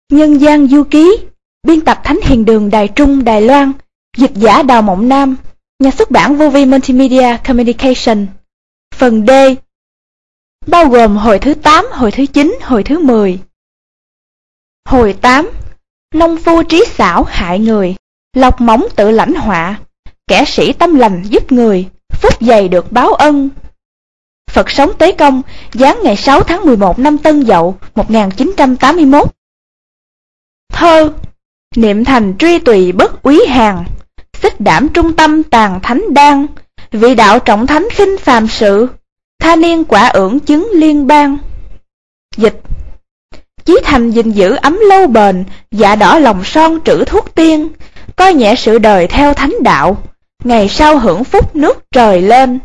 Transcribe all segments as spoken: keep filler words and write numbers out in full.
Nhân gian du ký, biên tập Thánh Hiền Đường Đài Trung, Đài Loan, dịch giả Đào Mộng Nam, nhà xuất bản Vô Vi Multimedia Communication. Phần D, bao gồm hồi thứ tám, hồi thứ chín, hồi thứ mười. Hồi tám, nông phu trí xảo hại người, lọc móng tự lãnh họa, kẻ sĩ tâm lành giúp người, phúc dày được báo ân. Phật sống Tế Công, giáng ngày sáu tháng mười một năm Tân Dậu một nghìn chín trăm tám mươi mốt. Thơ, niệm thành truy tùy bất úy hàng, xích đảm trung tâm tàn thánh đan, vị đạo trọng thánh khinh phàm sự, tha niên quả ưởng chứng liên bang. Dịch, chí thành gìn giữ ấm lâu bền, dạ đỏ lòng son trữ thuốc tiên, coi nhẹ sự đời theo thánh đạo, ngày sau hưởng phúc nước trời lên.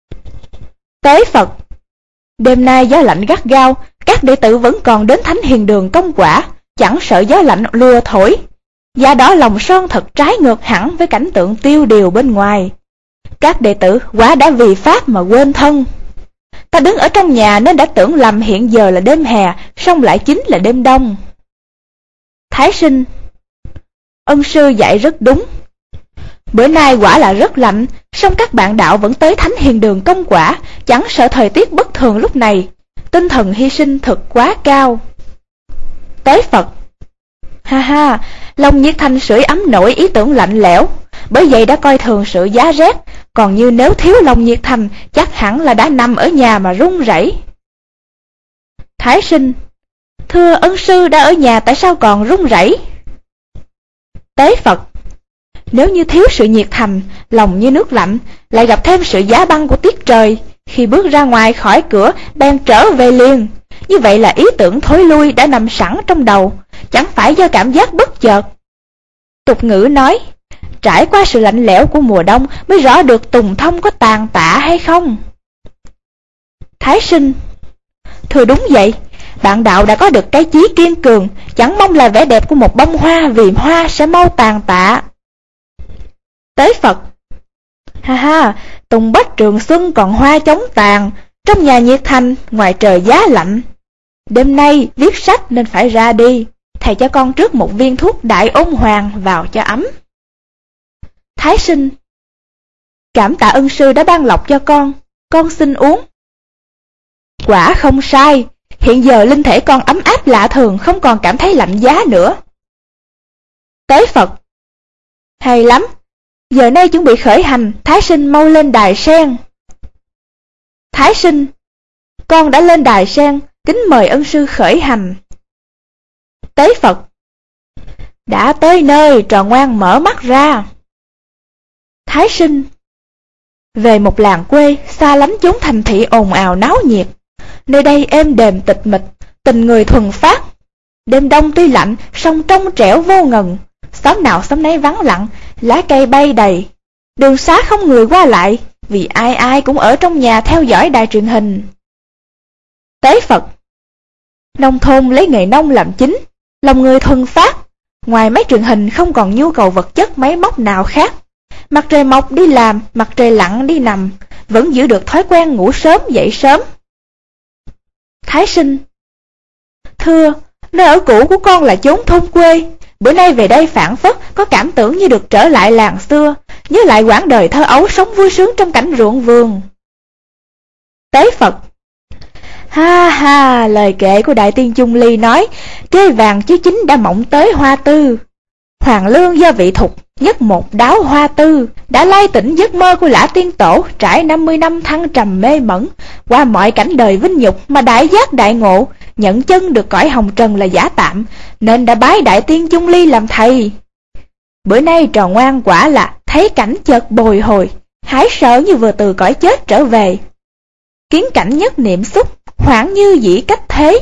Tế Phật, đêm nay gió lạnh gắt gao, các đệ tử vẫn còn đến Thánh Hiền Đường công quả, chẳng sợ gió lạnh lùa thổi. Dạ đỏ lòng son thật trái ngược hẳn với cảnh tượng tiêu điều bên ngoài. Các đệ tử quá đã vì Pháp mà quên thân. Ta đứng ở trong nhà nên đã tưởng lầm hiện giờ là đêm hè, song lại chính là đêm đông. Thái Sinh, ân sư dạy rất đúng. Bữa nay quả là rất lạnh, song các bạn đạo vẫn tới Thánh Hiền Đường công quả, chẳng sợ thời tiết bất thường lúc này. Tinh thần hy sinh thật quá cao. Tế Phật, ha ha, lòng nhiệt thành sưởi ấm nổi ý tưởng lạnh lẽo, bởi vậy đã coi thường sự giá rét, còn như nếu thiếu lòng nhiệt thành, chắc hẳn là đã nằm ở nhà mà run rẩy. Thái Sinh, thưa ân sư đã ở nhà tại sao còn run rẩy? Tế Phật, nếu như thiếu sự nhiệt thành, lòng như nước lạnh, lại gặp thêm sự giá băng của tiết trời, khi bước ra ngoài khỏi cửa bèn trở về liền. Như vậy là ý tưởng thối lui đã nằm sẵn trong đầu, chẳng phải do cảm giác bất chợt. Tục ngữ nói, trải qua sự lạnh lẽo của mùa đông mới rõ được tùng thông có tàn tạ hay không. Thái Sinh, thưa đúng vậy, bạn đạo đã có được cái chí kiên cường, chẳng mong là vẻ đẹp của một bông hoa vì hoa sẽ mau tàn tạ. Tế Phật, ha ha, tùng bách trường xuân còn hoa chống tàn, trong nhà nhiệt thành, ngoài trời giá lạnh. Đêm nay viết sách nên phải ra đi, thầy cho con trước một viên thuốc đại ôn hoàng vào cho ấm. Thái Sinh, cảm tạ ân sư đã ban lọc cho con, con xin uống. Quả không sai, hiện giờ linh thể con ấm áp lạ thường, không còn cảm thấy lạnh giá nữa. Tế Phật, hay lắm, giờ nay chuẩn bị khởi hành, Thái Sinh mau lên đài sen. Thái Sinh, con đã lên đài sen, kính mời ân sư khởi hành. Tế Phật, đã tới nơi, trò ngoan mở mắt ra. Thái Sinh, về một làng quê, xa lắm chốn thành thị ồn ào náo nhiệt. Nơi đây êm đềm tịch mịch, tình người thuần phát. Đêm đông tuy lạnh, song trong trẻo vô ngần. Xóm nào xóm nấy vắng lặng, lá cây bay đầy. Đường xá không người qua lại, vì ai ai cũng ở trong nhà theo dõi đài truyền hình. Tế Phật, nông thôn lấy nghề nông làm chính, lòng người thuần phát. Ngoài máy truyền hình không còn nhu cầu vật chất máy móc nào khác. Mặt trời mọc đi làm, mặt trời lặn đi nằm, vẫn giữ được thói quen ngủ sớm dậy sớm. Thái Sinh, thưa, nơi ở cũ của con là chốn thôn quê. Bữa nay về đây phảng phất, có cảm tưởng như được trở lại làng xưa, nhớ lại quãng đời thơ ấu sống vui sướng trong cảnh ruộng vườn. Tế Phật, ha ha, lời kệ của Đại Tiên Chung Ly nói, cây vàng chứ chính đã mộng tới hoa tư. Hoàng lương do vị thục, nhất một đáo hoa tư, đã lai tỉnh giấc mơ của Lã Tiên Tổ, trải năm mươi năm thăng trầm mê mẩn, qua mọi cảnh đời vinh nhục mà đại giác đại ngộ, nhận chân được cõi hồng trần là giả tạm, nên đã bái Đại Tiên Chung Ly làm thầy. Bữa nay trò ngoan quả là thấy cảnh chợt bồi hồi, hái sợ như vừa từ cõi chết trở về. Kiến cảnh nhất niệm xúc, hoảng như dĩ cách thế.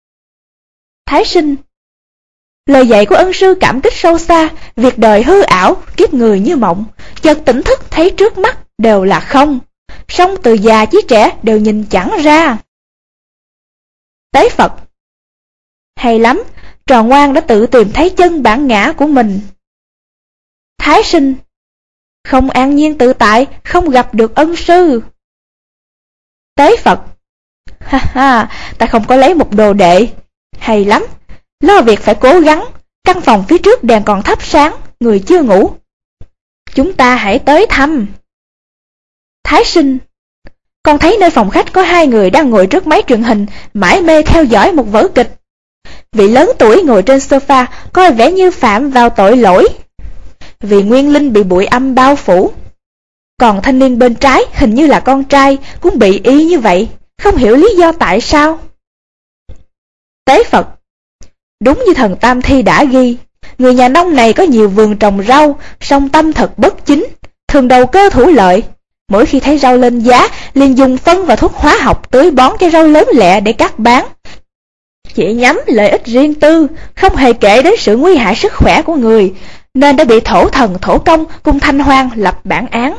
Thái Sinh, lời dạy của ân sư cảm kích sâu xa, việc đời hư ảo, kiếp người như mộng, chợt tỉnh thức thấy trước mắt đều là không, song từ già chí trẻ đều nhìn chẳng ra. Tế Phật, hay lắm, trò ngoan đã tự tìm thấy chân bản ngã của mình. Thái Sinh, không an nhiên tự tại, không gặp được ân sư. Tế Phật, ha ha, ta không có lấy một đồ đệ. Hay lắm, lo việc phải cố gắng, căn phòng phía trước đèn còn thắp sáng, người chưa ngủ. Chúng ta hãy tới thăm. Thái Sinh, con thấy nơi phòng khách có hai người đang ngồi trước máy truyền hình, mải mê theo dõi một vở kịch. Vị lớn tuổi ngồi trên sofa coi vẻ như phạm vào tội lỗi, vì nguyên linh bị bụi âm bao phủ. Còn thanh niên bên trái hình như là con trai cũng bị y như vậy, không hiểu lý do tại sao. Tế Phật, đúng như thần Tam Thi đã ghi, người nhà nông này có nhiều vườn trồng rau, song tâm thật bất chính, thường đầu cơ thủ lợi. Mỗi khi thấy rau lên giá, liền dùng phân và thuốc hóa học tưới bón cho rau lớn lẹ để cắt bán. Chỉ nhắm lợi ích riêng tư, không hề kể đến sự nguy hại sức khỏe của người, nên đã bị thổ thần thổ công cùng Thanh Hoang lập bản án.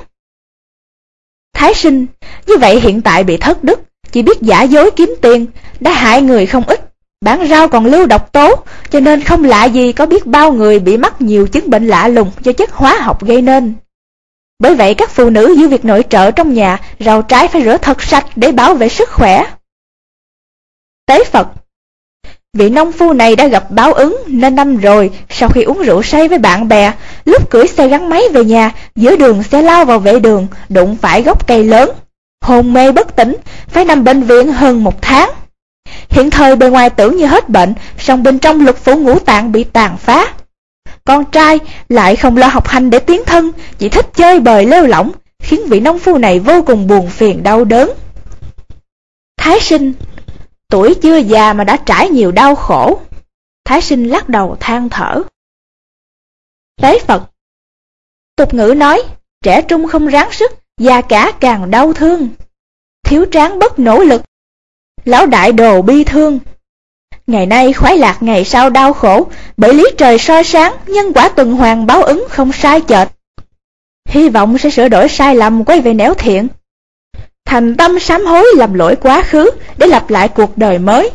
Thái Sinh, như vậy hiện tại bị thất đức, chỉ biết giả dối kiếm tiền, đã hại người không ít, bán rau còn lưu độc tố, cho nên không lạ gì có biết bao người bị mắc nhiều chứng bệnh lạ lùng do chất hóa học gây nên. Bởi vậy các phụ nữ giữ việc nội trợ trong nhà, rau trái phải rửa thật sạch để bảo vệ sức khỏe. Tế Phật, vị nông phu này đã gặp báo ứng nên năm rồi, sau khi uống rượu say với bạn bè, lúc cưỡi xe gắn máy về nhà, giữa đường xe lao vào vệ đường, đụng phải gốc cây lớn, hôn mê bất tỉnh, phải nằm bệnh viện hơn một tháng. Hiện thời bề ngoài tưởng như hết bệnh, song bên trong lục phủ ngũ tạng bị tàn phá. Con trai lại không lo học hành để tiến thân, chỉ thích chơi bời lêu lỏng, khiến vị nông phu này vô cùng buồn phiền đau đớn. Thái Sinh, tuổi chưa già mà đã trải nhiều đau khổ. Thái Sinh lắc đầu than thở. Tế Phật, tục ngữ nói, trẻ trung không ráng sức, già cả càng đau thương. Thiếu tráng bất nỗ lực, lão đại đồ bi thương. Ngày nay khoái lạc, ngày sau đau khổ, bởi lý trời soi sáng, nhân quả tuần hoàn báo ứng không sai chệch. Hy vọng sẽ sửa đổi sai lầm, quay về nẻo thiện, thành tâm sám hối làm lỗi quá khứ để lập lại cuộc đời mới.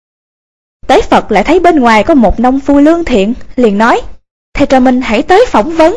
Tế Phật lại thấy bên ngoài có một nông phu lương thiện, liền nói, thầy trò mình hãy tới phỏng vấn.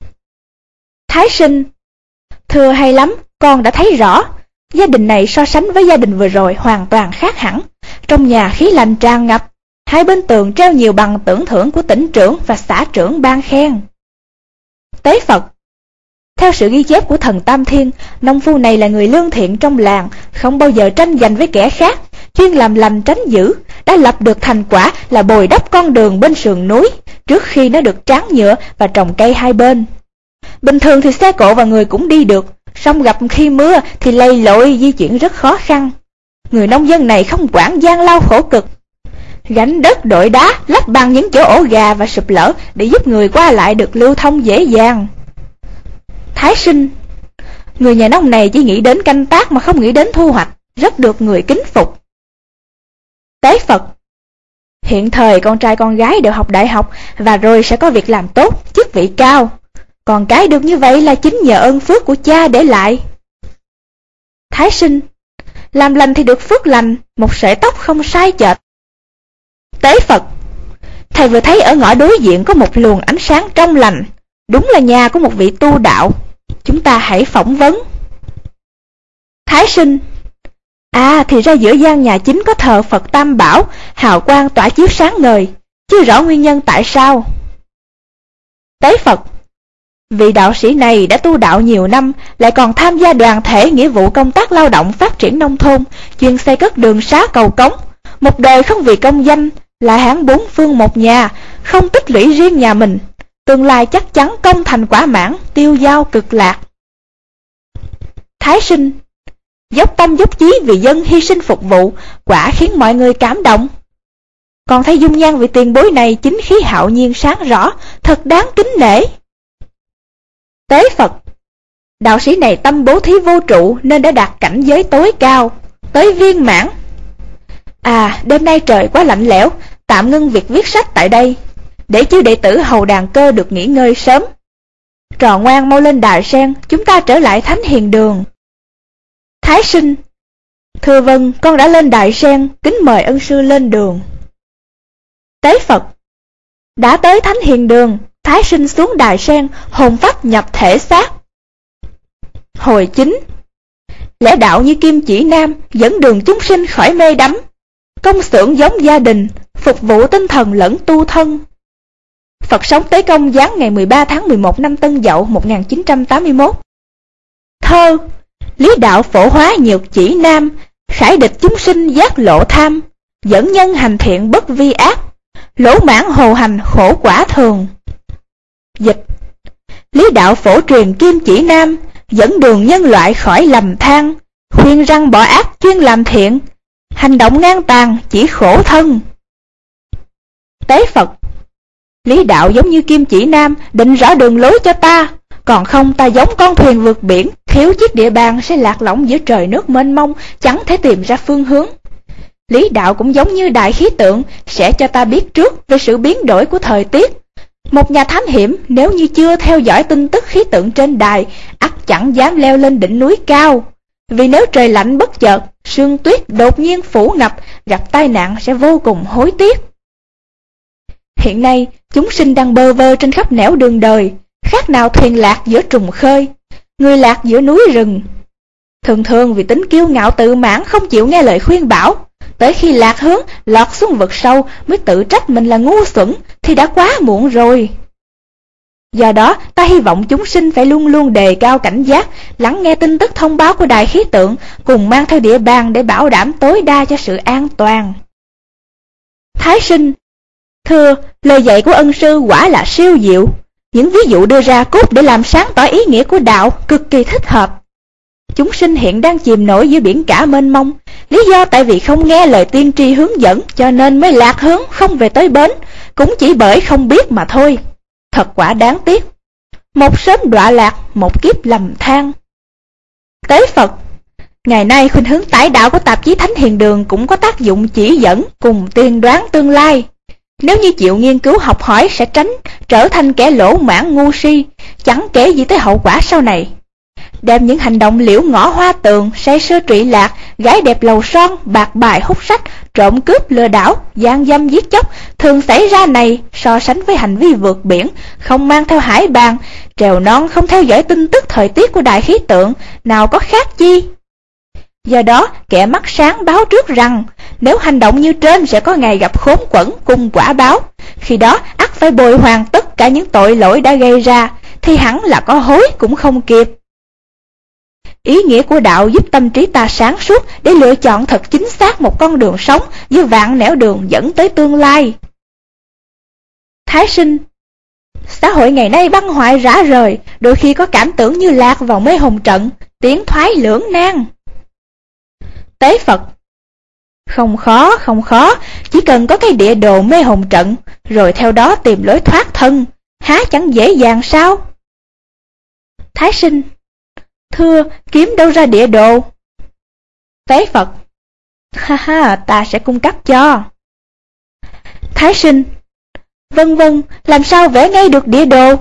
Thái Sinh, thưa hay lắm, con đã thấy rõ, gia đình này so sánh với gia đình vừa rồi hoàn toàn khác hẳn. Trong nhà khí lành tràn ngập, hai bên tường treo nhiều bằng tưởng thưởng của tỉnh trưởng và xã trưởng ban khen. Tế Phật, theo sự ghi chép của thần Tam Thiên, nông phu này là người lương thiện trong làng, không bao giờ tranh giành với kẻ khác, chuyên làm lành tránh dữ, đã lập được thành quả là bồi đắp con đường bên sườn núi, trước khi nó được tráng nhựa và trồng cây hai bên. Bình thường thì xe cộ và người cũng đi được, song gặp khi mưa thì lầy lội di chuyển rất khó khăn. Người nông dân này không quản gian lao khổ cực, gánh đất đội đá lắp bằng những chỗ ổ gà và sụp lở để giúp người qua lại được lưu thông dễ dàng. Thái Sinh, người nhà nông này chỉ nghĩ đến canh tác mà không nghĩ đến thu hoạch, rất được người kính phục. Tế Phật, hiện thời con trai con gái đều học đại học và rồi sẽ có việc làm tốt, chức vị cao. Còn cái được như vậy là chính nhờ ơn phước của cha để lại. Thái Sinh, làm lành thì được phước lành, một sợi tóc không sai chệch. Tế Phật, thầy vừa thấy ở ngõ đối diện có một luồng ánh sáng trong lành, đúng là nhà của một vị tu đạo, chúng ta hãy phỏng vấn. Thái Sinh, à thì ra giữa gian nhà chính có thờ Phật Tam Bảo, hào quang tỏa chiếu sáng ngời, chưa rõ nguyên nhân tại sao. Tế Phật, vị đạo sĩ này đã tu đạo nhiều năm, lại còn tham gia đoàn thể nghĩa vụ công tác lao động phát triển nông thôn, chuyên xây cất đường xá cầu cống, một đời không vì công danh, lại hãng bốn phương một nhà, không tích lũy riêng nhà mình, tương lai chắc chắn công thành quả mãn, tiêu dao cực lạc. Thái Sinh, dốc tâm dốc chí vì dân hy sinh phục vụ, quả khiến mọi người cảm động. Còn thấy dung nhan vị tiền bối này chính khí hạo nhiên sáng rõ, thật đáng kính nể. Tế Phật, đạo sĩ này tâm bố thí vô trụ nên đã đạt cảnh giới tối cao, tới viên mãn. À, đêm nay trời quá lạnh lẽo, tạm ngưng việc viết sách tại đây, để chư đệ tử hầu đàn cơ được nghỉ ngơi sớm. Trò ngoan mau lên đài sen, chúng ta trở lại Thánh Hiền Đường. Thái Sinh, thưa vâng, con đã lên đài sen, kính mời ân sư lên đường. Tế Phật, đã tới Thánh Hiền Đường, Thái Sinh xuống đài sen, hồn phách nhập thể xác. Hồi chính, lẽ đạo như kim chỉ nam, dẫn đường chúng sinh khỏi mê đắm. Công xưởng giống gia đình, phục vụ tinh thần lẫn tu thân. Phật sống Tế Công giáng ngày mười ba tháng mười một năm Tân Dậu một nghìn chín trăm tám mươi mốt. Thơ: Lý đạo phổ hóa nhược chỉ nam, khải địch chúng sinh giác lộ tham, dẫn nhân hành thiện bất vi ác, lỗ mãn hồ hành khổ quả thường. Dịch: Lý đạo phổ truyền kim chỉ nam, dẫn đường nhân loại khỏi lầm than, khuyên răng bỏ ác chuyên làm thiện, hành động ngang tàn chỉ khổ thân. Tế Phật: Lý đạo giống như kim chỉ nam, định rõ đường lối cho ta, còn không ta giống con thuyền vượt biển, thiếu chiếc địa bàn sẽ lạc lõng giữa trời nước mênh mông, chẳng thể tìm ra phương hướng. Lý đạo cũng giống như đại khí tượng, sẽ cho ta biết trước về sự biến đổi của thời tiết. Một nhà thám hiểm nếu như chưa theo dõi tin tức khí tượng trên đài, ắt chẳng dám leo lên đỉnh núi cao, vì nếu trời lạnh bất chợt, sương tuyết đột nhiên phủ ngập, gặp tai nạn sẽ vô cùng hối tiếc. Hiện nay, chúng sinh đang bơ vơ trên khắp nẻo đường đời, khác nào thuyền lạc giữa trùng khơi, người lạc giữa núi rừng. Thường thường vì tính kiêu ngạo tự mãn không chịu nghe lời khuyên bảo, tới khi lạc hướng, lọt xuống vực sâu mới tự trách mình là ngu xuẩn, thì đã quá muộn rồi. Do đó, ta hy vọng chúng sinh phải luôn luôn đề cao cảnh giác, lắng nghe tin tức thông báo của đài khí tượng, cùng mang theo địa bàn để bảo đảm tối đa cho sự an toàn. Thái Sinh: Thưa, lời dạy của ân sư quả là siêu diệu. Những ví dụ đưa ra cốt để làm sáng tỏ ý nghĩa của đạo cực kỳ thích hợp. Chúng sinh hiện đang chìm nổi giữa biển cả mênh mông, lý do tại vì không nghe lời tiên tri hướng dẫn cho nên mới lạc hướng không về tới bến, cũng chỉ bởi không biết mà thôi. Thật quả đáng tiếc. Một sớm đọa lạc, một kiếp lầm than. Tế Phật: Ngày nay khuynh hướng tái đạo của tạp chí Thánh Hiền Đường cũng có tác dụng chỉ dẫn cùng tiên đoán tương lai. Nếu như chịu nghiên cứu học hỏi sẽ tránh trở thành kẻ lỗ mãn ngu si, chẳng kể gì tới hậu quả sau này. Đem những hành động liễu ngõ hoa tường, say sưa trụy lạc, gái đẹp lầu son, bạc bài hút sách, trộm cướp lừa đảo, gian dâm giết chóc thường xảy ra này, so sánh với hành vi vượt biển, không mang theo hải bàn, trèo non không theo dõi tin tức thời tiết của đại khí tượng, nào có khác chi. Do đó, kẻ mắt sáng báo trước rằng, nếu hành động như trên sẽ có ngày gặp khốn quẫn cùng quả báo, khi đó ắt phải bồi hoàn tất cả những tội lỗi đã gây ra, thì hẳn là có hối cũng không kịp. Ý nghĩa của đạo giúp tâm trí ta sáng suốt để lựa chọn thật chính xác một con đường sống với vạn nẻo đường dẫn tới tương lai. Thái Sinh: Xã hội ngày nay băng hoại rã rời, đôi khi có cảm tưởng như lạc vào mê hồn trận, tiến thoái lưỡng nan. Tế Phật: Không khó, không khó, chỉ cần có cái địa đồ mê hồn trận, rồi theo đó tìm lối thoát thân, há chẳng dễ dàng sao? Thái Sinh: Thưa, kiếm đâu ra địa đồ? Tế Phật: Ha ha, ta sẽ cung cấp cho. Thái Sinh: Vân vân, làm sao vẽ ngay được địa đồ?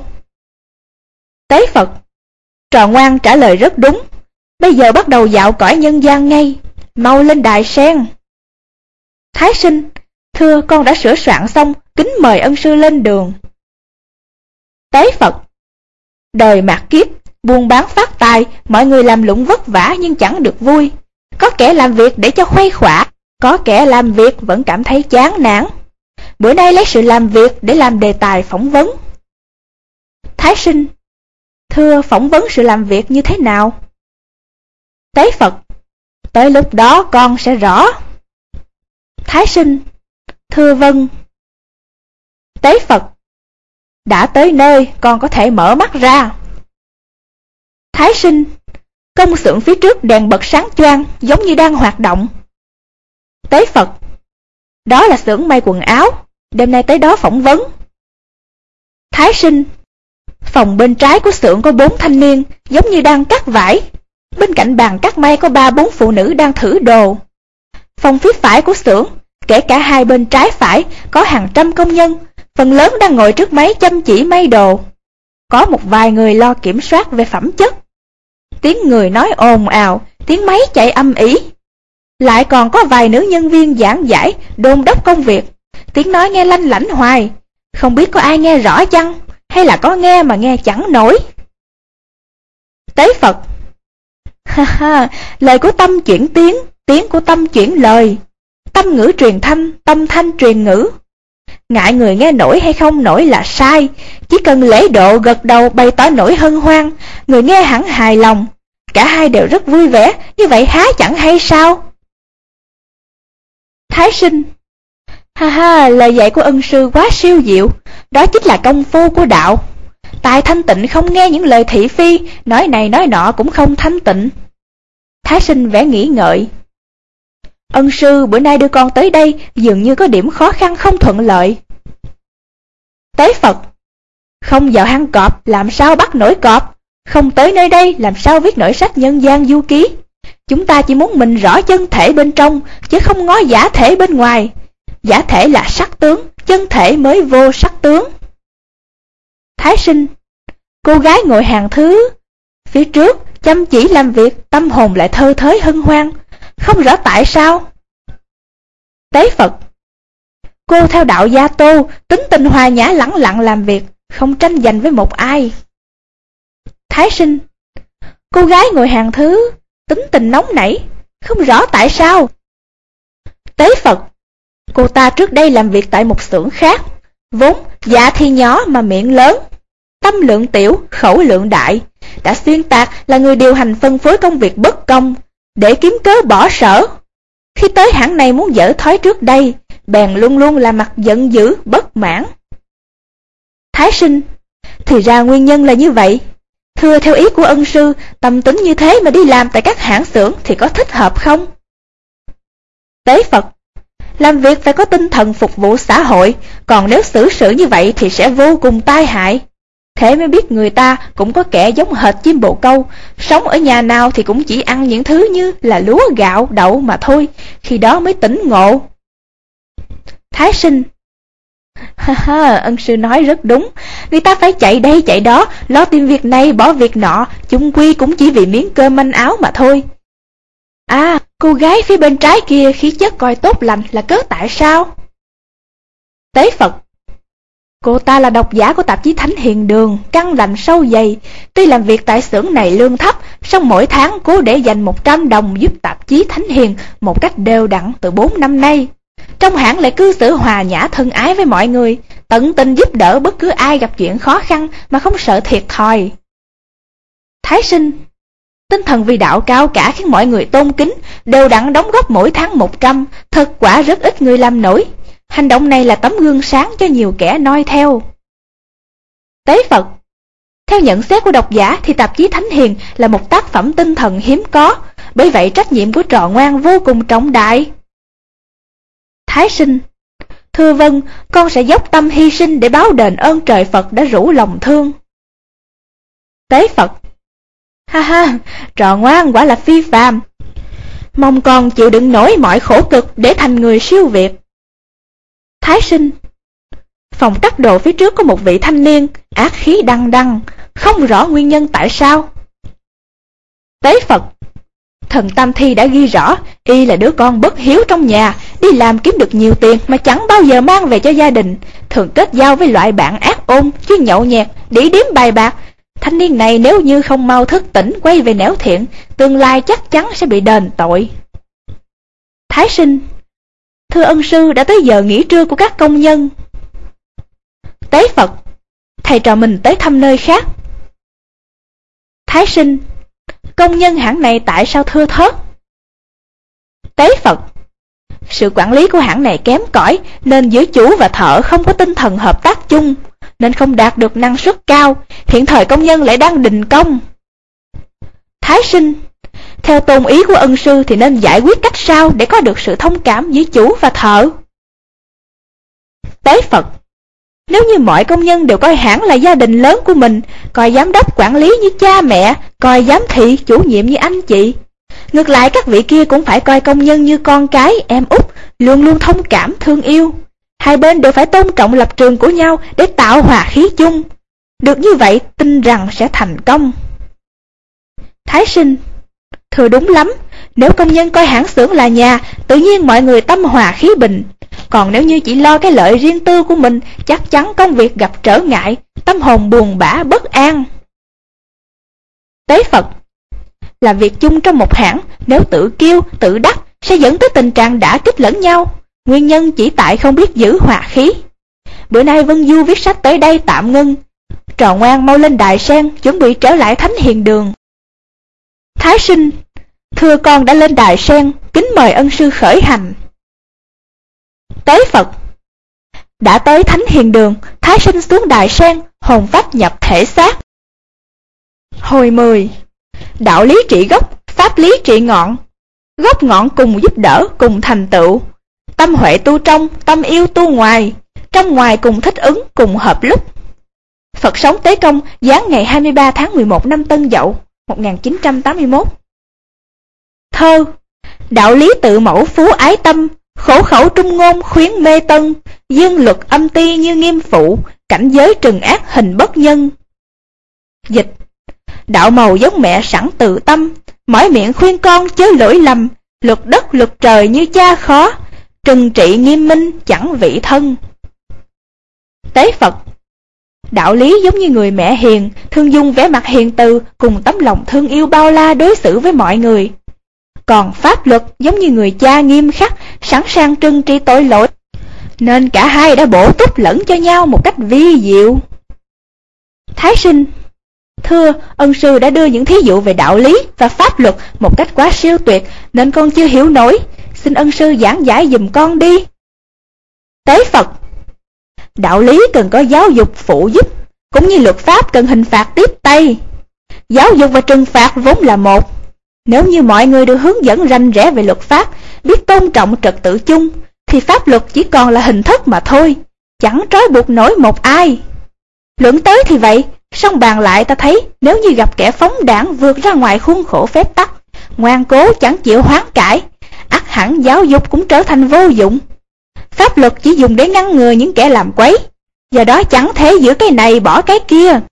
Tế Phật: Trò ngoan trả lời rất đúng, bây giờ bắt đầu dạo cõi nhân gian ngay, mau lên đài sen. Thái Sinh: Thưa, con đã sửa soạn xong, kính mời ân sư lên đường. Tế Phật: Đời mạt kiếp, buôn bán phát tài, mọi người làm lụng vất vả nhưng chẳng được vui. Có kẻ làm việc để cho khuây khỏa, có kẻ làm việc vẫn cảm thấy chán nản. Bữa nay lấy sự làm việc để làm đề tài phỏng vấn. Thái Sinh: Thưa, phỏng vấn sự làm việc như thế nào? Tế Phật: Tới lúc đó con sẽ rõ. Thái Sinh: Thưa vâng. Tế Phật: Đã tới nơi, con có thể mở mắt ra. Thái Sinh: Công xưởng phía trước đèn bật sáng choang, giống như đang hoạt động. Tế Phật: Đó là xưởng may quần áo, đêm nay tới đó phỏng vấn. Thái Sinh: Phòng bên trái của xưởng có bốn thanh niên, giống như đang cắt vải. Bên cạnh bàn cắt may có ba bốn phụ nữ đang thử đồ. Phòng phía phải của xưởng, kể cả hai bên trái phải, có hàng trăm công nhân, phần lớn đang ngồi trước máy chăm chỉ may đồ. Có một vài người lo kiểm soát về phẩm chất. Tiếng người nói ồn ào, tiếng máy chạy âm ỉ. Lại còn có vài nữ nhân viên giảng giải, đôn đốc công việc. Tiếng nói nghe lanh lảnh hoài, không biết có ai nghe rõ chăng, hay là có nghe mà nghe chẳng nổi. Tế Phật: Ha ha, lời của tâm chuyển tiếng, tiếng của tâm chuyển lời. tâm ngữ truyền thanh, tâm thanh truyền ngữ. Ngại người nghe nổi hay không nổi là sai, chỉ cần lễ độ gật đầu bày tỏ nỗi hân hoan, người nghe hẳn hài lòng, cả hai đều rất vui vẻ, như vậy há chẳng hay sao? Thái Sinh: Ha ha, lời dạy của ân sư quá siêu diệu, đó chính là công phu của đạo. Tài thanh tịnh không nghe những lời thị phi, nói này nói nọ cũng không thanh tịnh. Thái Sinh vẻ nghĩ ngợi: Ân sư, bữa nay đưa con tới đây dường như có điểm khó khăn không thuận lợi. Tế Phật: Không vào hang cọp làm sao bắt nổi cọp, không tới nơi đây làm sao viết nổi sách nhân gian du ký. Chúng ta chỉ muốn mình rõ chân thể bên trong, chứ không ngó giả thể bên ngoài. Giả thể là sắc tướng, chân thể mới vô sắc tướng. Thái Sinh: Cô gái ngồi hàng thứ phía trước chăm chỉ làm việc, tâm hồn lại thơ thới hân hoan, không rõ tại sao. Tế Phật: Cô theo đạo Gia Tô, tính tình hòa nhã lẳng lặng làm việc, không tranh giành với một ai. Thái Sinh: Cô gái ngồi hàng thứ tính tình nóng nảy, không rõ tại sao. Tế Phật: Cô ta trước đây làm việc tại một xưởng khác, vốn dạ thì nhỏ mà miệng lớn, tâm lượng tiểu, khẩu lượng đại, đã xuyên tạc là người điều hành phân phối công việc bất công, để kiếm cớ bỏ sở. Khi tới hãng này muốn dở thói trước đây, bèn luôn luôn là mặt giận dữ, bất mãn. Thái Sinh: Thì ra nguyên nhân là như vậy. Thưa theo ý của ân sư, tâm tính như thế mà đi làm tại các hãng xưởng thì có thích hợp không? Tế Phật: Làm việc phải có tinh thần phục vụ xã hội, còn nếu xử sự như vậy thì sẽ vô cùng tai hại. Thế mới biết người ta cũng có kẻ giống hệt chim bồ câu, sống ở nhà nào thì cũng chỉ ăn những thứ như là lúa gạo đậu mà thôi, khi đó mới tỉnh ngộ. Thái Sinh: Ha ha, ân sư nói rất đúng, người ta phải chạy đây chạy đó, lo tìm việc này bỏ việc nọ, chung quy cũng chỉ vì miếng cơm manh áo mà thôi. À, cô gái phía bên trái kia khí chất coi tốt lành là cớ tại sao? Tế Phật: Cô ta là độc giả của tạp chí Thánh Hiền Đường, căn lành sâu dày. Tuy làm việc tại xưởng này lương thấp, song mỗi tháng cố để dành một trăm đồng giúp tạp chí Thánh Hiền một cách đều đặn từ bốn năm nay. Trong hãng lại cư xử hòa nhã thân ái với mọi người, tận tình giúp đỡ bất cứ ai gặp chuyện khó khăn mà không sợ thiệt thòi. Thái Sinh: Tinh thần vì đạo cao cả khiến mọi người tôn kính, đều đặn đóng góp mỗi tháng một trăm, thật quả rất ít người làm nổi. Hành động này là tấm gương sáng cho nhiều kẻ noi theo. Tế Phật: Theo nhận xét của độc giả thì tạp chí Thánh Hiền là một tác phẩm tinh thần hiếm có, bởi vậy trách nhiệm của trò ngoan vô cùng trọng đại. Thái Sinh: Thưa vâng, con sẽ dốc tâm hy sinh để báo đền ơn trời Phật đã rủ lòng thương. Tế Phật: Ha ha, trò ngoan quả là phi phàm. Mong con chịu đựng nổi mọi khổ cực để thành người siêu việt. Thái Sinh: Phòng cắt đồ phía trước có một vị thanh niên, ác khí đăng đăng, không rõ nguyên nhân tại sao. Tế Phật: Thần Tam Thi đã ghi rõ, y là đứa con bất hiếu trong nhà, đi làm kiếm được nhiều tiền mà chẳng bao giờ mang về cho gia đình, thường kết giao với loại bạn ác ôn, chứ nhậu nhẹt, đĩ điếm bài bạc. Thanh niên này nếu như không mau thức tỉnh quay về nẻo thiện, tương lai chắc chắn sẽ bị đền tội. Thái Sinh: Thưa ân sư, đã tới giờ nghỉ trưa của các công nhân. Tế Phật: Thầy trò mình tới thăm nơi khác. Thái Sinh: Công nhân hãng này tại sao thưa thớt? Tế Phật: Sự quản lý của hãng này kém cỏi, nên giữa chủ và thợ không có tinh thần hợp tác chung, nên không đạt được năng suất cao, hiện thời công nhân lại đang đình công. Thái Sinh: Theo tôn ý của ân sư thì nên giải quyết cách sao để có được sự thông cảm giữa chủ và thợ? Tế Phật: Nếu như mọi công nhân đều coi hãng là gia đình lớn của mình, coi giám đốc quản lý như cha mẹ, coi giám thị chủ nhiệm như anh chị, ngược lại các vị kia cũng phải coi công nhân như con cái, em út, luôn luôn thông cảm thương yêu. Hai bên đều phải tôn trọng lập trường của nhau để tạo hòa khí chung. Được như vậy tin rằng sẽ thành công. Thái Sinh: Thưa đúng lắm, nếu công nhân coi hãng xưởng là nhà, tự nhiên mọi người tâm hòa khí bình. Còn nếu như chỉ lo cái lợi riêng tư của mình, chắc chắn công việc gặp trở ngại, tâm hồn buồn bã bất an. Tế Phật: Làm việc chung trong một hãng, nếu tự kiêu, tự đắc sẽ dẫn tới tình trạng đả kích lẫn nhau, nguyên nhân chỉ tại không biết giữ hòa khí. Bữa nay Vân Du viết sách tới đây tạm ngưng. Trò ngoan mau lên đài sen, chuẩn bị trở lại Thánh Hiền Đường. Thái Sinh, thưa con đã lên đài sen, kính mời ân sư khởi hành. Tế Phật, đã tới Thánh Hiền Đường, Thái Sinh xuống đài sen, hồn phách nhập thể xác. Hồi mười, đạo lý trị gốc, pháp lý trị ngọn. Gốc ngọn cùng giúp đỡ, cùng thành tựu. Tâm huệ tu trong, tâm yêu tu ngoài. Trong ngoài cùng thích ứng, cùng hợp lúc. Phật sống Tế Công, giáng ngày hai mươi ba tháng mười một năm Tân Dậu, một nghìn chín trăm tám mươi mốt. Thơ, đạo lý tự mẫu phú ái tâm, khổ khẩu trung ngôn khuyến mê tân, dương luật âm ti như nghiêm phụ, cảnh giới trừng ác hình bất nhân. Dịch, đạo màu giống mẹ sẵn tự tâm, mỏi miệng khuyên con chớ lỗi lầm, luật đất luật trời như cha khó, trừng trị nghiêm minh chẳng vị thân. Tế Phật, đạo lý giống như người mẹ hiền, thương dung vẻ mặt hiền từ, cùng tấm lòng thương yêu bao la đối xử với mọi người. Còn pháp luật giống như người cha nghiêm khắc, sẵn sàng trừng trị tội lỗi, nên cả hai đã bổ túc lẫn cho nhau một cách vi diệu. Thái Sinh, thưa, ân sư đã đưa những thí dụ về đạo lý và pháp luật một cách quá siêu tuyệt, nên con chưa hiểu nổi, xin ân sư giảng giải giùm con đi. Tế Phật, đạo lý cần có giáo dục phụ giúp, cũng như luật pháp cần hình phạt tiếp tay. Giáo dục và trừng phạt vốn là một. Nếu như mọi người được hướng dẫn rành rẽ về luật pháp, biết tôn trọng trật tự chung, thì pháp luật chỉ còn là hình thức mà thôi, chẳng trói buộc nổi một ai. Luận tới thì vậy, song bàn lại ta thấy nếu như gặp kẻ phóng đảng vượt ra ngoài khuôn khổ phép tắc, ngoan cố chẳng chịu hoán cải, ắt hẳn giáo dục cũng trở thành vô dụng. Pháp luật chỉ dùng để ngăn ngừa những kẻ làm quấy, do đó chẳng thể giữ cái này bỏ cái kia.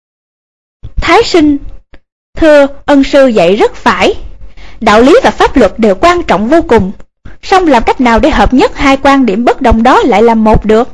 Thái Sinh, thưa, ân sư dạy rất phải. Đạo lý và pháp luật đều quan trọng vô cùng, song làm cách nào để hợp nhất hai quan điểm bất đồng đó lại làm một được?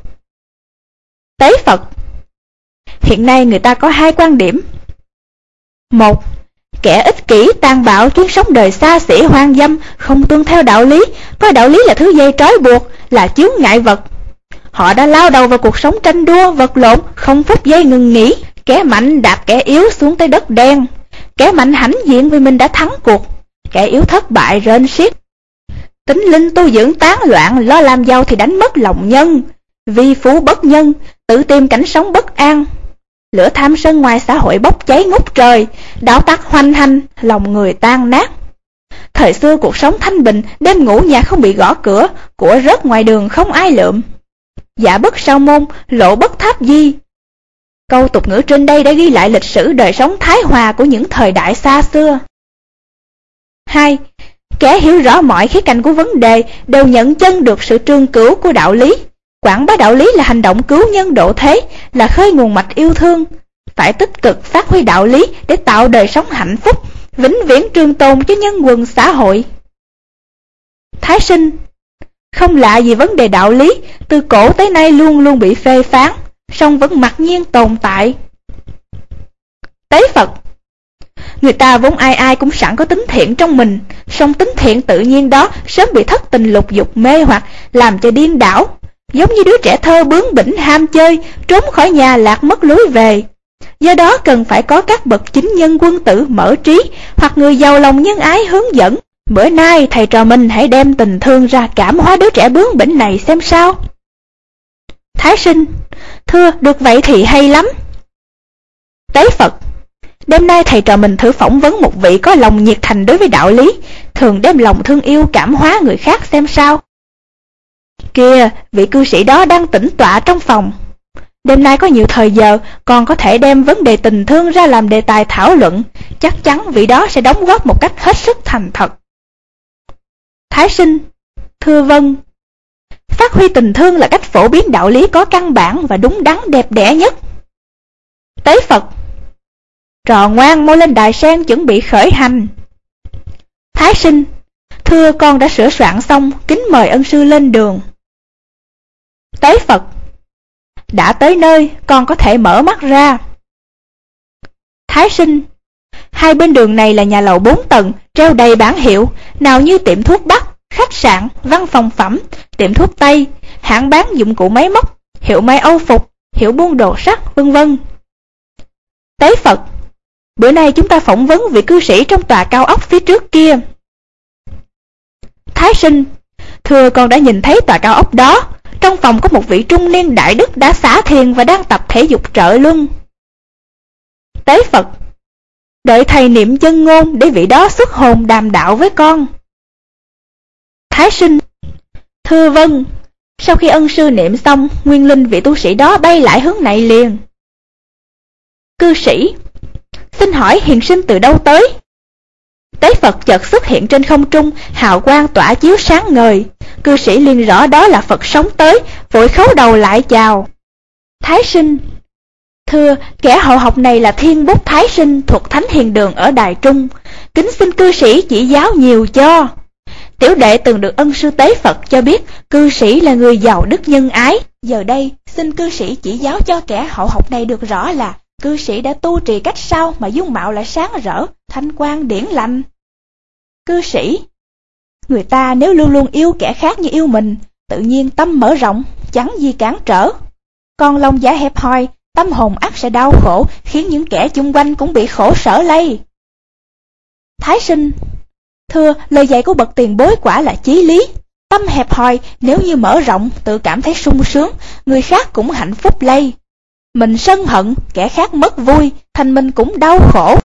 Tế Phật, hiện nay người ta có hai quan điểm. Một, kẻ ích kỷ, tàn bạo, chuyên sống đời xa xỉ hoang dâm, không tuân theo đạo lý, coi đạo lý là thứ dây trói buộc, là chướng ngại vật. Họ đã lao đầu vào cuộc sống tranh đua, vật lộn, không phút giây ngừng nghỉ, kẻ mạnh đạp kẻ yếu xuống tới đất đen. Kẻ mạnh hãnh diện vì mình đã thắng cuộc, kẻ yếu thất bại rên xiết. Tính linh tu dưỡng tán loạn, lo làm giàu thì đánh mất lòng nhân. Vi phú bất nhân, tự tìm cảnh sống bất an. Lửa tham sân ngoài xã hội bốc cháy ngút trời, đạo tắc hoành hành, lòng người tan nát. Thời xưa cuộc sống thanh bình, đêm ngủ nhà không bị gõ cửa, của rớt ngoài đường không ai lượm. Dạ bất sao môn, lộ bất tháp di. Câu tục ngữ trên đây đã ghi lại lịch sử đời sống thái hòa của những thời đại xa xưa. Hai, kẻ hiểu rõ mọi khía cạnh của vấn đề đều nhận chân được sự trương cửu của đạo lý. Quảng bá đạo lý là hành động cứu nhân độ thế, là khơi nguồn mạch yêu thương. Phải tích cực phát huy đạo lý để tạo đời sống hạnh phúc, vĩnh viễn trường tồn cho nhân quần xã hội. Thái Sinh, không lạ gì vấn đề đạo lý, từ cổ tới nay luôn luôn bị phê phán, song vẫn mặc nhiên tồn tại. Tế Phật, người ta vốn ai ai cũng sẵn có tính thiện trong mình, song tính thiện tự nhiên đó sớm bị thất tình lục dục mê hoặc, làm cho điên đảo. Giống như đứa trẻ thơ bướng bỉnh ham chơi, trốn khỏi nhà lạc mất lối về. Do đó cần phải có các bậc chính nhân quân tử mở trí, hoặc người giàu lòng nhân ái hướng dẫn. Bữa nay thầy trò mình hãy đem tình thương ra cảm hóa đứa trẻ bướng bỉnh này xem sao. Thái Sinh, thưa, được vậy thì hay lắm. Tế Phật, đêm nay thầy trò mình thử phỏng vấn một vị có lòng nhiệt thành đối với đạo lý, thường đem lòng thương yêu cảm hóa người khác xem sao. Kìa, vị cư sĩ đó đang tĩnh tọa trong phòng. Đêm nay có nhiều thời giờ, còn có thể đem vấn đề tình thương ra làm đề tài thảo luận. Chắc chắn vị đó sẽ đóng góp một cách hết sức thành thật. Thái Sinh, thưa vâng. Phát huy tình thương là cách phổ biến đạo lý có căn bản và đúng đắn đẹp đẽ nhất. Tế Phật, trò ngoan mau lên đài sen chuẩn bị khởi hành. Thái Sinh, thưa, con đã sửa soạn xong, kính mời ân sư lên đường. Tế Phật, đã tới nơi, con có thể mở mắt ra. Thái Sinh, hai bên đường này là nhà lầu bốn tầng, treo đầy bảng hiệu, nào như tiệm thuốc bắc, khách sạn, văn phòng phẩm, tiệm thuốc tây, hãng bán dụng cụ máy móc, hiệu may Âu phục, hiệu buôn đồ sắt, vân vân. Tế Phật: Bữa nay chúng ta phỏng vấn vị cư sĩ trong tòa cao ốc phía trước kia. Thái Sinh: Thưa, con đã nhìn thấy tòa cao ốc đó. Trong phòng có một vị trung niên đại đức đã xả thiền và đang tập thể dục trợ luân. Tế Phật: Đợi thầy niệm chân ngôn để vị đó xuất hồn đàm đạo với con. Thái Sinh: Thưa vâng. Sau khi ân sư niệm xong, nguyên linh vị tu sĩ đó bay lại hướng này liền. Cư sĩ: Xin hỏi hiền sinh từ đâu tới? Tế Phật chợt xuất hiện trên không trung, hào quang tỏa chiếu sáng ngời. Cư sĩ liền rõ đó là Phật sống tới, vội khấu đầu lại chào. Thái Sinh: Thưa, kẻ hậu học này là Thiên Bút Thái Sinh thuộc Thánh Hiền Đường ở Đài Trung. Kính xin cư sĩ chỉ giáo nhiều cho. Tiểu đệ từng được ân sư Tế Phật cho biết cư sĩ là người giàu đức nhân ái. Giờ đây xin cư sĩ chỉ giáo cho kẻ hậu học này được rõ là cư sĩ đã tu trì cách sao mà dung mạo lại sáng rỡ, thanh quan điển lành. Cư sĩ: Người ta nếu luôn luôn yêu kẻ khác như yêu mình, tự nhiên tâm mở rộng, chẳng gì cản trở. Còn lòng dạ hẹp hòi, tâm hồn ắt sẽ đau khổ, khiến những kẻ chung quanh cũng bị khổ sở lây. Thái Sinh: Thưa, lời dạy của bậc tiền bối quả là chí lý. Tâm hẹp hòi nếu như mở rộng, tự cảm thấy sung sướng, người khác cũng hạnh phúc lây. Mình sân hận, kẻ khác mất vui, thành mình cũng đau khổ.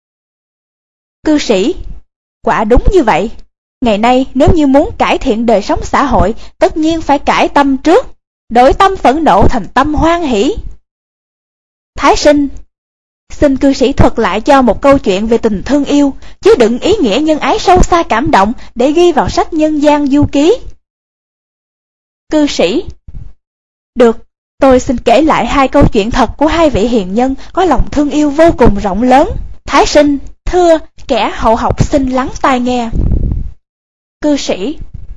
Cư sĩ: Quả đúng như vậy. Ngày nay nếu như muốn cải thiện đời sống xã hội, tất nhiên phải cải tâm trước, đổi tâm phẫn nộ thành tâm hoan hỷ. Thái Sinh: Xin cư sĩ thuật lại cho một câu chuyện về tình thương yêu, chứ đừng ý nghĩa nhân ái sâu xa cảm động để ghi vào sách nhân gian du ký. Cư sĩ: Được, tôi xin kể lại hai câu chuyện thật của hai vị hiền nhân có lòng thương yêu vô cùng rộng lớn. Thái Sinh: Thưa, kẻ hậu học xin lắng tai nghe. Cư sĩ: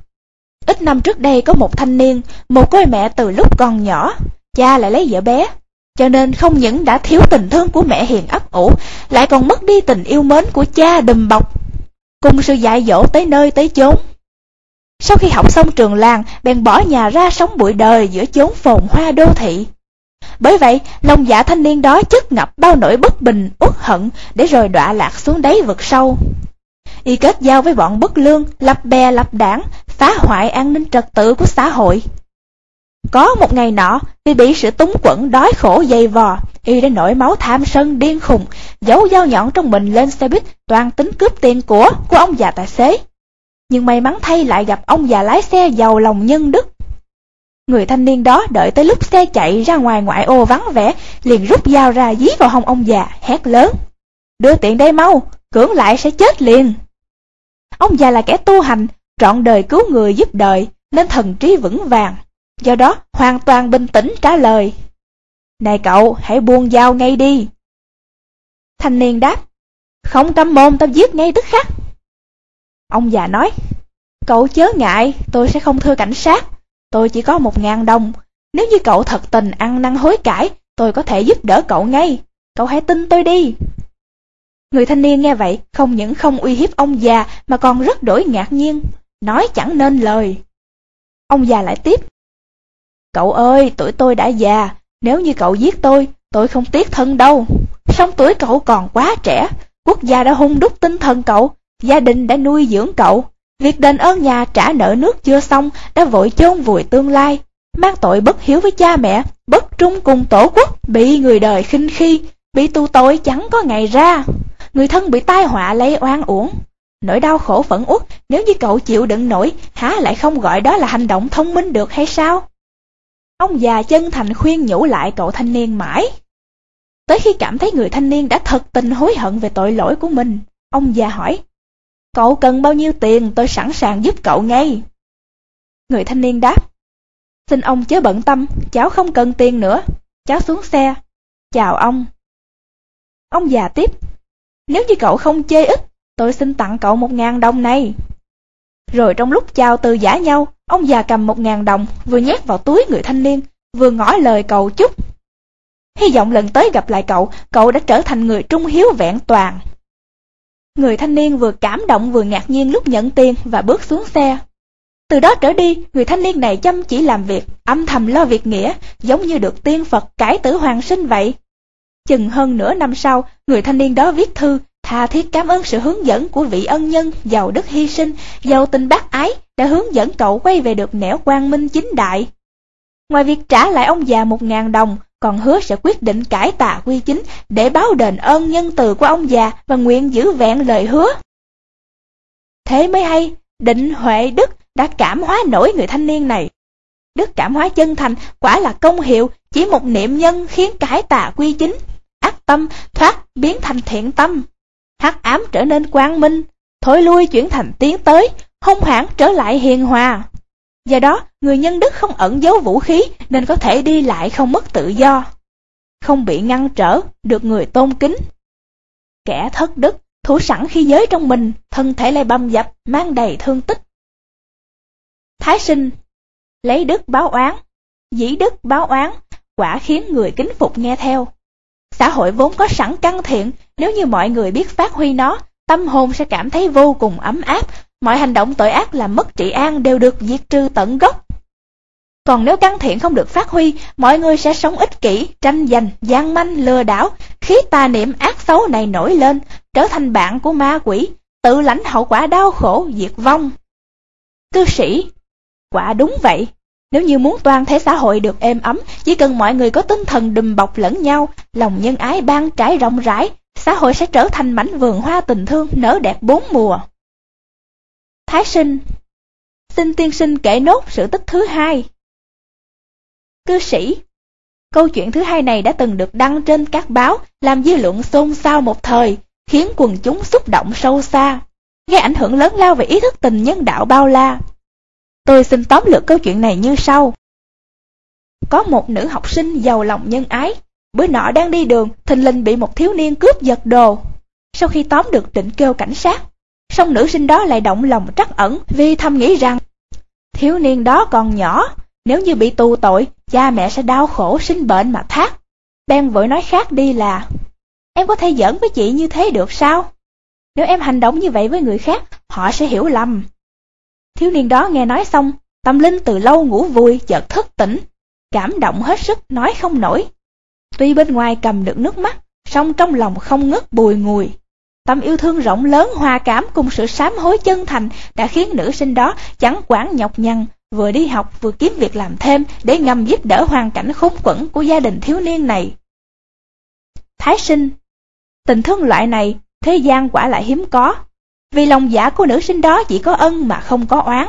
Ít năm trước đây có một thanh niên, một côi mẹ từ lúc còn nhỏ, cha lại lấy vợ bé, cho nên không những đã thiếu tình thương của mẹ hiền ấp ủ, lại còn mất đi tình yêu mến của cha đùm bọc, cùng sự dạy dỗ tới nơi tới chốn. Sau khi học xong trường làng, bèn bỏ nhà ra sống bụi đời giữa chốn phồn hoa đô thị. Bởi vậy, lòng dạ thanh niên đó chất ngập bao nỗi bất bình, uất hận, để rồi đọa lạc xuống đáy vực sâu. Y kết giao với bọn bất lương, lập bè lập đảng, phá hoại an ninh trật tự của xã hội. Có một ngày nọ, vì bị sự túng quẫn đói khổ dày vò, Y đã nổi máu tham sân điên khùng, giấu dao nhọn trong mình lên xe buýt, toàn tính cướp tiền của của ông già tài xế. Nhưng may mắn thay lại gặp ông già lái xe giàu lòng nhân đức. Người thanh niên đó đợi tới lúc xe chạy ra ngoài ngoại ô vắng vẻ, liền rút dao ra dí vào hông ông già, hét lớn: Đưa tiền đây mau, cưỡng lại sẽ chết liền. Ông già là kẻ tu hành, trọn đời cứu người giúp đời, nên thần trí vững vàng, do đó hoàn toàn bình tĩnh trả lời: Này cậu, hãy buông dao ngay đi. Thanh niên đáp: Không câm mồm, tao giết ngay tức khắc. Ông già nói: Cậu chớ ngại, tôi sẽ không thưa cảnh sát. Tôi chỉ có một ngàn đồng. Nếu như cậu thật tình ăn năn hối cải, tôi có thể giúp đỡ cậu ngay. Cậu hãy tin tôi đi. Người thanh niên nghe vậy, không những không uy hiếp ông già, mà còn rất đổi ngạc nhiên, nói chẳng nên lời. Ông già lại tiếp: Cậu ơi, tuổi tôi đã già, nếu như cậu giết tôi, tôi không tiếc thân đâu. Song tuổi cậu còn quá trẻ, quốc gia đã hung đúc tinh thần cậu, gia đình đã nuôi dưỡng cậu. Việc đền ơn nhà trả nợ nước chưa xong đã vội chôn vùi tương lai, mang tội bất hiếu với cha mẹ, bất trung cùng tổ quốc, bị người đời khinh khi, bị tù tội chẳng có ngày ra. Người thân bị tai họa lấy oan uổng, nỗi đau khổ phẫn uất, nếu như cậu chịu đựng nổi, há lại không gọi đó là hành động thông minh được hay sao? Ông già chân thành khuyên nhủ lại cậu thanh niên mãi. Tới khi cảm thấy người thanh niên đã thật tình hối hận về tội lỗi của mình, ông già hỏi: Cậu cần bao nhiêu tiền, tôi sẵn sàng giúp cậu ngay. Người thanh niên đáp: Xin ông chớ bận tâm, cháu không cần tiền nữa. Cháu xuống xe. Chào ông. Ông già tiếp: Nếu như cậu không chê ít, tôi xin tặng cậu một ngàn đồng này. Rồi trong lúc chào từ giả nhau, ông già cầm một ngàn đồng, vừa nhét vào túi người thanh niên, vừa ngỏ lời cầu chúc. Hy vọng lần tới gặp lại cậu, cậu đã trở thành người trung hiếu vẹn toàn. Người thanh niên vừa cảm động vừa ngạc nhiên lúc nhận tiền và bước xuống xe. Từ đó trở đi, người thanh niên này chăm chỉ làm việc, âm thầm lo việc nghĩa, giống như được tiên Phật cải tử hoàn sinh vậy. Chừng hơn nửa năm sau, người thanh niên đó viết thư, tha thiết cảm ơn sự hướng dẫn của vị ân nhân, giàu đức hy sinh, giàu tình bác ái, đã hướng dẫn cậu quay về được nẻo quang minh chính đại. Ngoài việc trả lại ông già một ngàn đồng, còn hứa sẽ quyết định cải tà quy chính để báo đền ơn nhân từ của ông già và nguyện giữ vẹn lời hứa. Thế mới hay, Định Huệ Đức đã cảm hóa nổi người thanh niên này. Đức cảm hóa chân thành quả là công hiệu, chỉ một niệm nhân khiến cải tà quy chính, ác tâm thoát biến thành thiện tâm, hắc ám trở nên quang minh, thối lui chuyển thành tiến tới, hung hãn trở lại hiền hòa. Do đó, người nhân đức không ẩn giấu vũ khí nên có thể đi lại không mất tự do, không bị ngăn trở, được người tôn kính. Kẻ thất đức, thủ sẵn khí giới trong mình, thân thể lại bầm dập, mang đầy thương tích. Thái sinh, lấy đức báo oán, dĩ đức báo oán, quả khiến người kính phục nghe theo. Xã hội vốn có sẵn căn thiện, nếu như mọi người biết phát huy nó, tâm hồn sẽ cảm thấy vô cùng ấm áp, mọi hành động tội ác làm mất trị an đều được diệt trừ tận gốc. Còn nếu căn thiện không được phát huy, mọi người sẽ sống ích kỷ, tranh giành, gian manh, lừa đảo, khí tà niệm ác xấu này nổi lên, trở thành bạn của ma quỷ, tự lãnh hậu quả đau khổ, diệt vong. Cư sĩ, quả đúng vậy. Nếu như muốn toàn thể xã hội được êm ấm, chỉ cần mọi người có tinh thần đùm bọc lẫn nhau, lòng nhân ái ban trải rộng rãi, xã hội sẽ trở thành mảnh vườn hoa tình thương nở đẹp bốn mùa. Thái sinh, xin tiên sinh kể nốt sự tích thứ hai. Cư sĩ, câu chuyện thứ hai này đã từng được đăng trên các báo, làm dư luận xôn xao một thời, khiến quần chúng xúc động sâu xa, gây ảnh hưởng lớn lao về ý thức tình nhân đạo bao la. Tôi xin tóm lược câu chuyện này như sau. Có một nữ học sinh giàu lòng nhân ái, bữa nọ đang đi đường, thình lình bị một thiếu niên cướp giật đồ. Sau khi tóm được định kêu cảnh sát, song nữ sinh đó lại động lòng trắc ẩn vì thầm nghĩ rằng thiếu niên đó còn nhỏ, nếu như bị tù tội, cha mẹ sẽ đau khổ sinh bệnh mà thác. Bèn vội nói khác đi là, em có thể giỡn với chị như thế được sao? Nếu em hành động như vậy với người khác, họ sẽ hiểu lầm. Thiếu niên đó nghe nói xong, tâm linh từ lâu ngủ vùi chợt thức tỉnh, cảm động hết sức nói không nổi. Tuy bên ngoài cầm được nước mắt, song trong lòng không ngớt bùi ngùi. Tâm yêu thương rộng lớn hòa cảm cùng sự sám hối chân thành đã khiến nữ sinh đó chẳng quản nhọc nhằn, vừa đi học vừa kiếm việc làm thêm để ngầm giúp đỡ hoàn cảnh khốn quẫn của gia đình thiếu niên này. Thái sinh, tình thương loại này thế gian quả lại hiếm có, vì lòng dạ của nữ sinh đó chỉ có ân mà không có oán.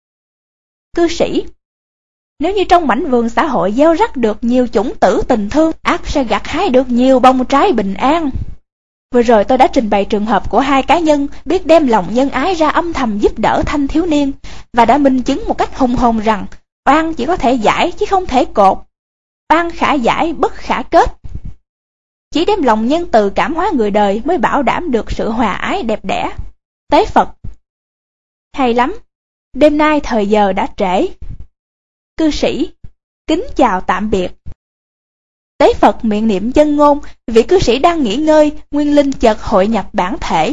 Cư sĩ, nếu như trong mảnh vườn xã hội gieo rắc được nhiều chủng tử tình thương, ắt sẽ gặt hái được nhiều bông trái bình an. Vừa rồi tôi đã trình bày trường hợp của hai cá nhân biết đem lòng nhân ái ra âm thầm giúp đỡ thanh thiếu niên, và đã minh chứng một cách hùng hồn rằng oan chỉ có thể giải chứ không thể cột, oan khả giải bất khả kết. Chỉ đem lòng nhân từ cảm hóa người đời mới bảo đảm được sự hòa ái đẹp đẽ. Tế Phật, hay lắm, đêm nay thời giờ đã trễ. Cư sĩ, kính chào tạm biệt. Tế Phật miệng niệm chân ngôn, vị cư sĩ đang nghỉ ngơi, nguyên linh chợt hội nhập bản thể.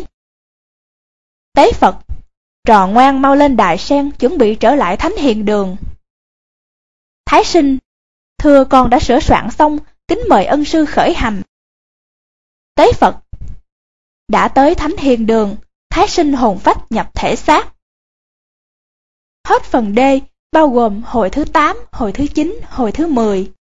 Tế Phật, trò ngoan mau lên đài sen, chuẩn bị trở lại thánh hiền đường. Thái sinh, thưa con đã sửa soạn xong, kính mời ân sư khởi hành. Tế Phật, đã tới thánh hiền đường, thái sinh hồn phách nhập thể xác. Hết phần D, bao gồm hồi thứ tám, hồi thứ chín, hồi thứ mười.